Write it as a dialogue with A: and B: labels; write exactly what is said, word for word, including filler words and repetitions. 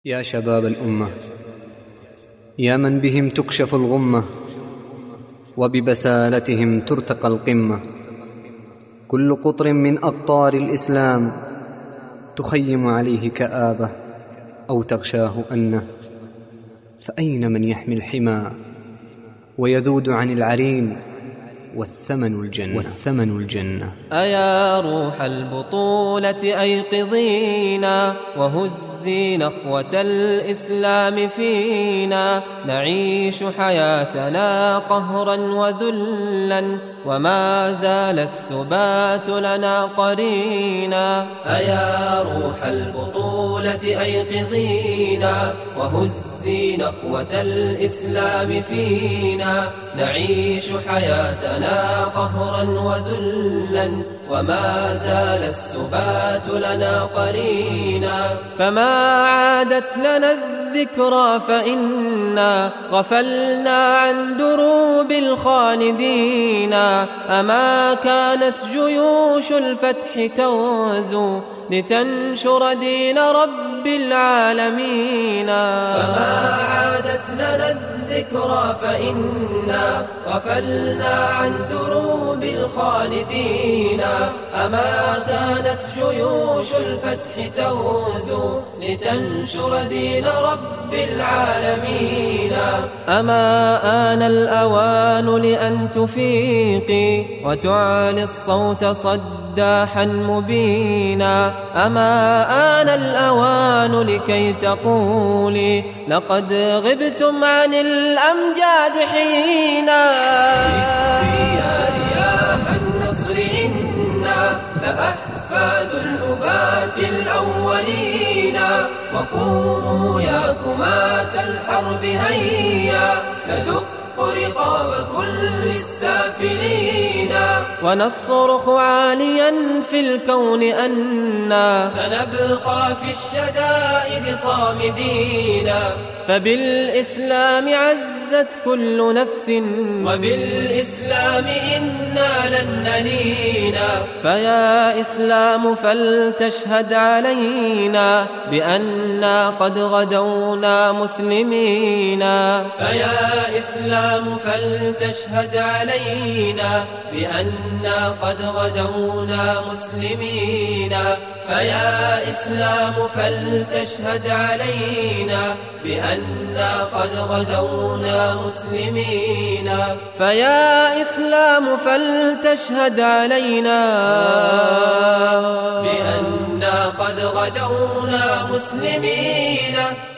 A: يا شباب الأمة، يا من بهم تكشف الغمة وببسالتهم ترتقى القمة، كل قطر من أقطار الإسلام تخيم عليه كآبة أو تغشاه أنة، فأين من يحمي الحمى ويذود عن العرين والثمن الجنة, والثمن الجنة.
B: أيا روح البطولة أيقظينا وهزي نخوة الإسلام فينا، نعيش حياتنا قهرا وذلا وما زال السبات لنا قرينا.
C: أيا روح البطولة أيقظينا وهزي نخوة الإسلام فينا، نعيش حياتنا قهرا وذلا وما زال السبات لنا قرينا.
B: فما عادت لنا الذكرى فإنا غفلنا عن دروب الخالدين، أما كانت جيوش الفتح تغزو لتنشر دين رب العالمين.
C: فما عادت لنا الذكرى فإنا غفلنا عن دروب الخالدين، أما كانت جيوش الفتح تغزو لتنشر دين رب العالمين.
B: أما آن الأوان لأن تفيقي وتعلي الصوت صداحا مبينا، أما آن الأوان لكي تقولي لقد غبتم عن الأمجاد حينا.
C: يا رياح النصر إنا لأحفاد الأبات الأولين، وقوموا يا كماة الحرب هيا ندق رقاب كل السافلين،
B: ونصرخ عاليا في الكون أنا
C: سنبقى في الشدائد صامدين.
B: فبالإسلام عزت كل نفس
C: وبالإسلام إنا لن نلينا.
B: فيا إسلام فلتشهد علينا بأننا قد غدونا مسلمين.
C: فيا إسلام فلتشهد علينا بأننا قد غدونا مسلمين. فيا إسلام فلتشهد علينا بأننا قد غدونا مسلمين.
B: فيا إسلام فلتشهد علينا
C: بأننا قد غدونا مسلمين.